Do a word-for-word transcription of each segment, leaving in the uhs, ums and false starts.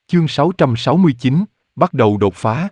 Chương sáu trăm sáu mươi chín, bắt đầu đột phá.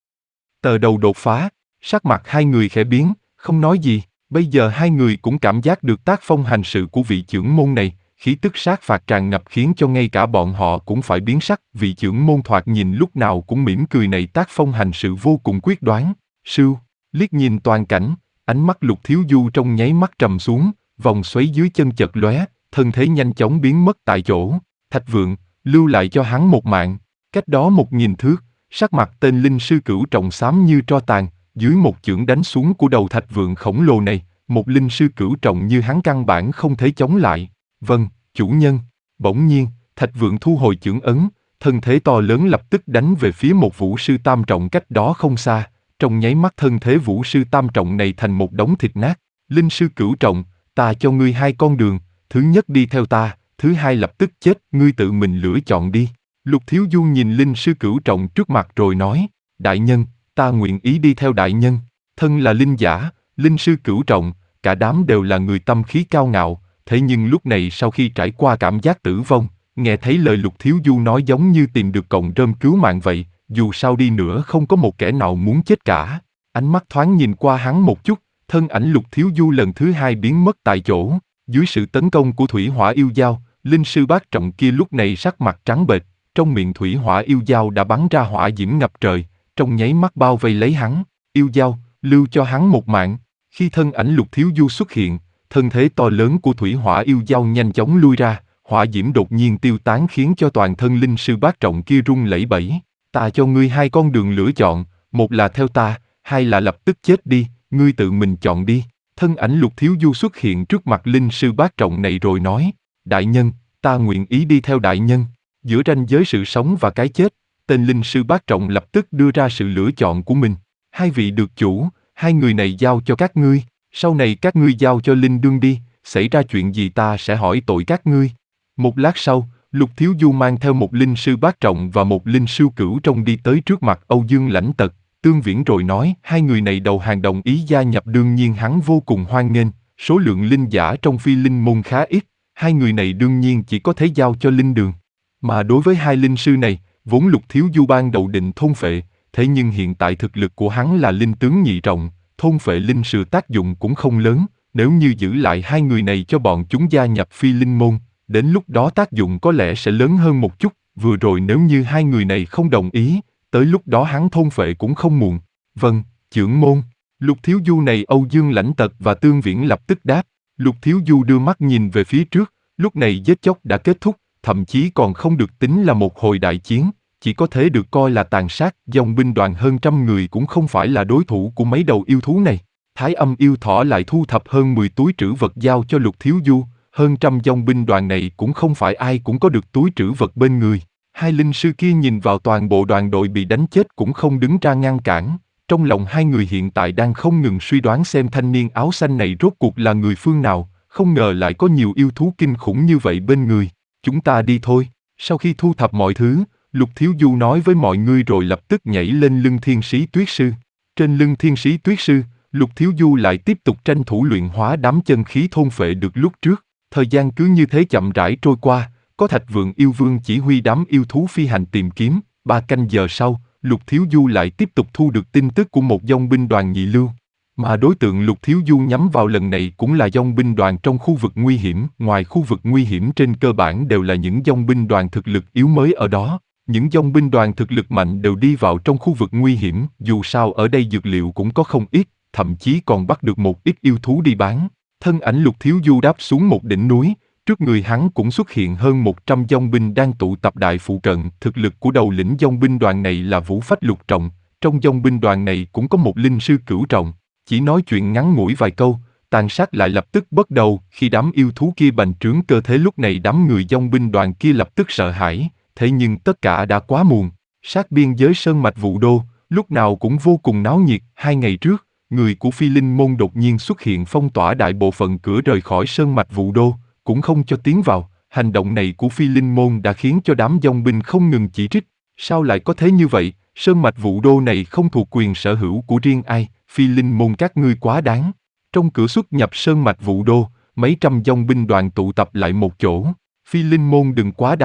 Tờ đầu đột phá, sắc mặt hai người khẽ biến, không nói gì, bây giờ hai người cũng cảm giác được tác phong hành sự của vị trưởng môn này, khí tức sát phạt tràn ngập khiến cho ngay cả bọn họ cũng phải biến sắc. Vị trưởng môn thoạt nhìn lúc nào cũng mỉm cười này tác phong hành sự vô cùng quyết đoán. Sưu, liếc nhìn toàn cảnh, ánh mắt Lục Thiếu Du trong nháy mắt trầm xuống, vòng xoáy dưới chân chợt lóe, thân thế nhanh chóng biến mất tại chỗ. Thạch Vượng, lưu lại cho hắn một mạng. Cách đó một nghìn thước, sắc mặt tên linh sư cửu trọng xám như tro tàn, dưới một chưởng đánh xuống của đầu Thạch Vượng khổng lồ này, một linh sư cửu trọng như hắn căn bản không thể chống lại. Vâng, chủ nhân. Bỗng nhiên, Thạch Vượng thu hồi chưởng ấn, thân thế to lớn lập tức đánh về phía một vũ sư tam trọng cách đó không xa. Trong nháy mắt thân thế vũ sư tam trọng này thành một đống thịt nát. Linh sư cửu trọng, ta cho ngươi hai con đường, thứ nhất đi theo ta, thứ hai lập tức chết, ngươi tự mình lựa chọn đi. Lục Thiếu Du nhìn linh sư cửu trọng trước mặt rồi nói, đại nhân, ta nguyện ý đi theo đại nhân. Thân là linh giả, linh sư cửu trọng, cả đám đều là người tâm khí cao ngạo, thế nhưng lúc này sau khi trải qua cảm giác tử vong, nghe thấy lời Lục Thiếu Du nói giống như tìm được cọng rơm cứu mạng vậy, dù sao đi nữa không có một kẻ nào muốn chết cả. Ánh mắt thoáng nhìn qua hắn một chút, thân ảnh Lục Thiếu Du lần thứ hai biến mất tại chỗ. Dưới sự tấn công của thủy hỏa yêu dao, linh sư bát trọng kia lúc này sắc mặt trắng bệch, trong miệng thủy hỏa yêu dao đã bắn ra hỏa diễm ngập trời, trong nháy mắt bao vây lấy hắn. Yêu dao, lưu cho hắn một mạng. Khi thân ảnh Lục Thiếu Du xuất hiện, thân thế to lớn của thủy hỏa yêu dao nhanh chóng lui ra, hỏa diễm đột nhiên tiêu tán khiến cho toàn thân linh sư bát trọng kia rung lẩy bẩy. Ta cho ngươi hai con đường lựa chọn, một là theo ta, hai là lập tức chết đi, ngươi tự mình chọn đi. Thân ảnh Lục Thiếu Du xuất hiện trước mặt linh sư bát trọng này rồi nói, đại nhân, ta nguyện ý đi theo đại nhân. Giữa ranh giới sự sống và cái chết, tên linh sư bát trọng lập tức đưa ra sự lựa chọn của mình. Hai vị được chủ, hai người này giao cho các ngươi, sau này các ngươi giao cho linh đương đi, xảy ra chuyện gì ta sẽ hỏi tội các ngươi. Một lát sau, Lục Thiếu Du mang theo một linh sư bát trọng và một linh sư cửu trọng đi tới trước mặt Âu Dương Lãnh Tật, Tương Viễn rồi nói, hai người này đầu hàng đồng ý gia nhập, đương nhiên hắn vô cùng hoan nghênh, số lượng linh giả trong phi linh môn khá ít, hai người này đương nhiên chỉ có thể giao cho linh đường. Mà đối với hai linh sư này, vốn Lục Thiếu Du ban đầu định thôn phệ, thế nhưng hiện tại thực lực của hắn là linh tướng nhị trọng, thôn phệ linh sư tác dụng cũng không lớn, nếu như giữ lại hai người này cho bọn chúng gia nhập phi linh môn, đến lúc đó tác dụng có lẽ sẽ lớn hơn một chút, vừa rồi nếu như hai người này không đồng ý, tới lúc đó hắn thôn phệ cũng không muộn. Vâng, trưởng môn. Lục Thiếu Du này Âu Dương Lãnh Tật và Tương Viễn lập tức đáp. Lục Thiếu Du đưa mắt nhìn về phía trước, lúc này giết chóc đã kết thúc, thậm chí còn không được tính là một hồi đại chiến, chỉ có thể được coi là tàn sát. Dòng binh đoàn hơn trăm người cũng không phải là đối thủ của mấy đầu yêu thú này. Thái Âm yêu thỏ lại thu thập hơn mười túi trữ vật giao cho Lục Thiếu Du, hơn trăm dòng binh đoàn này cũng không phải ai cũng có được túi trữ vật bên người. Hai linh sư kia nhìn vào toàn bộ đoàn đội bị đánh chết cũng không đứng ra ngăn cản. Trong lòng hai người hiện tại đang không ngừng suy đoán xem thanh niên áo xanh này rốt cuộc là người phương nào, không ngờ lại có nhiều yêu thú kinh khủng như vậy bên người. Chúng ta đi thôi. Sau khi thu thập mọi thứ, Lục Thiếu Du nói với mọi người rồi lập tức nhảy lên lưng Thiên Sĩ Tuyết Sư. Trên lưng Thiên Sĩ Tuyết Sư, Lục Thiếu Du lại tiếp tục tranh thủ luyện hóa đám chân khí thôn phệ được lúc trước. Thời gian cứ như thế chậm rãi trôi qua, có Thạch Vượng yêu vương chỉ huy đám yêu thú phi hành tìm kiếm. Ba canh giờ sau, Lục Thiếu Du lại tiếp tục thu được tin tức của một dòng binh đoàn nhị lưu. Mà đối tượng Lục Thiếu Du nhắm vào lần này cũng là dòng binh đoàn trong khu vực nguy hiểm. Ngoài khu vực nguy hiểm trên cơ bản đều là những dòng binh đoàn thực lực yếu mới ở đó. Những dòng binh đoàn thực lực mạnh đều đi vào trong khu vực nguy hiểm. Dù sao ở đây dược liệu cũng có không ít, thậm chí còn bắt được một ít yêu thú đi bán. Thân ảnh Lục Thiếu Du đáp xuống một đỉnh núi, trước người hắn cũng xuất hiện hơn một trăm dòng binh đang tụ tập đại phụ cận. Thực lực của đầu lĩnh dòng binh đoàn này là Vũ Phách lục trọng, trong dòng binh đoàn này cũng có một linh sư cửu trọng. Chỉ nói chuyện ngắn ngủi vài câu, tàn sát lại lập tức bắt đầu. Khi đám yêu thú kia bành trướng cơ thể lúc này đám người dòng binh đoàn kia lập tức sợ hãi, thế nhưng tất cả đã quá muộn. Sát biên giới Sơn Mạch Vũ Đô, lúc nào cũng vô cùng náo nhiệt. Hai ngày trước, người của Phi Linh Môn đột nhiên xuất hiện phong tỏa đại bộ phận cửa rời khỏi Sơn Mạch Vũ Đô, cũng không cho tiến vào. Hành động này của Phi Linh Môn đã khiến cho đám dòng binh không ngừng chỉ trích. Sao lại có thế như vậy? Sơn Mạch Vũ Đô này không thuộc quyền sở hữu của riêng ai, Phi Linh Môn các ngươi quá đáng. Trong cửa xuất nhập Sơn Mạch Vũ Đô, mấy trăm dòng binh đoàn tụ tập lại một chỗ. Phi Linh Môn đừng quá đáng,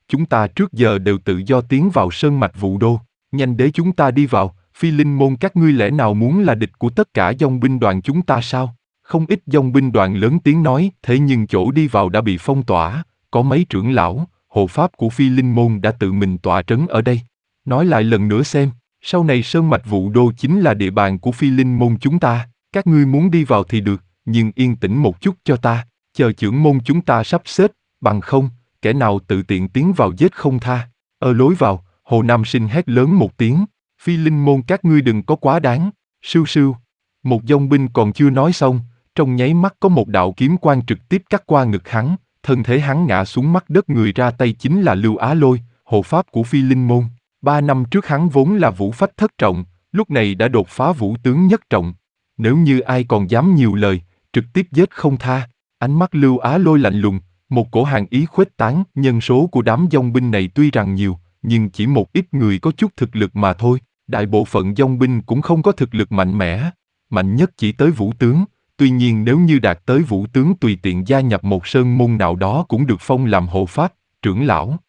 chúng ta trước giờ đều tự do tiến vào sơn mạch Vũ Đô, nhanh để chúng ta đi vào, Phi Linh môn các ngươi lẽ nào muốn là địch của tất cả dòng binh đoàn chúng ta sao? Không ít dòng binh đoàn lớn tiếng nói, thế nhưng chỗ đi vào đã bị phong tỏa, có mấy trưởng lão, hộ pháp của Phi Linh môn đã tự mình tọa trấn ở đây. Nói lại lần nữa xem, sau này sơn mạch Vũ Đô chính là địa bàn của Phi Linh môn chúng ta, các ngươi muốn đi vào thì được, nhưng yên tĩnh một chút cho ta, chờ trưởng môn chúng ta sắp xếp, bằng không, kẻ nào tự tiện tiến vào giết không tha. Ở lối vào, Hồ Nam Sinh hét lớn một tiếng, Phi Linh môn các ngươi đừng có quá đáng, sưu sưu. Một dòng binh còn chưa nói xong, trong nháy mắt có một đạo kiếm quang trực tiếp cắt qua ngực hắn, thân thể hắn ngã xuống mắt đất, người ra tay chính là Lưu Á Lôi, hộ pháp của Phi Linh môn. Ba năm trước hắn vốn là vũ phách thất trọng, lúc này đã đột phá vũ tướng nhất trọng. Nếu như ai còn dám nhiều lời, trực tiếp giết không tha. Ánh mắt Lưu Á Lôi lạnh lùng, một cổ hàn ý khuếch tán. Nhân số của đám dòng binh này tuy rằng nhiều, nhưng chỉ một ít người có chút thực lực mà thôi. Đại bộ phận dòng binh cũng không có thực lực mạnh mẽ, mạnh nhất chỉ tới vũ tướng. Tuy nhiên nếu như đạt tới vũ tướng tùy tiện gia nhập một sơn môn nào đó cũng được phong làm hộ pháp, trưởng lão.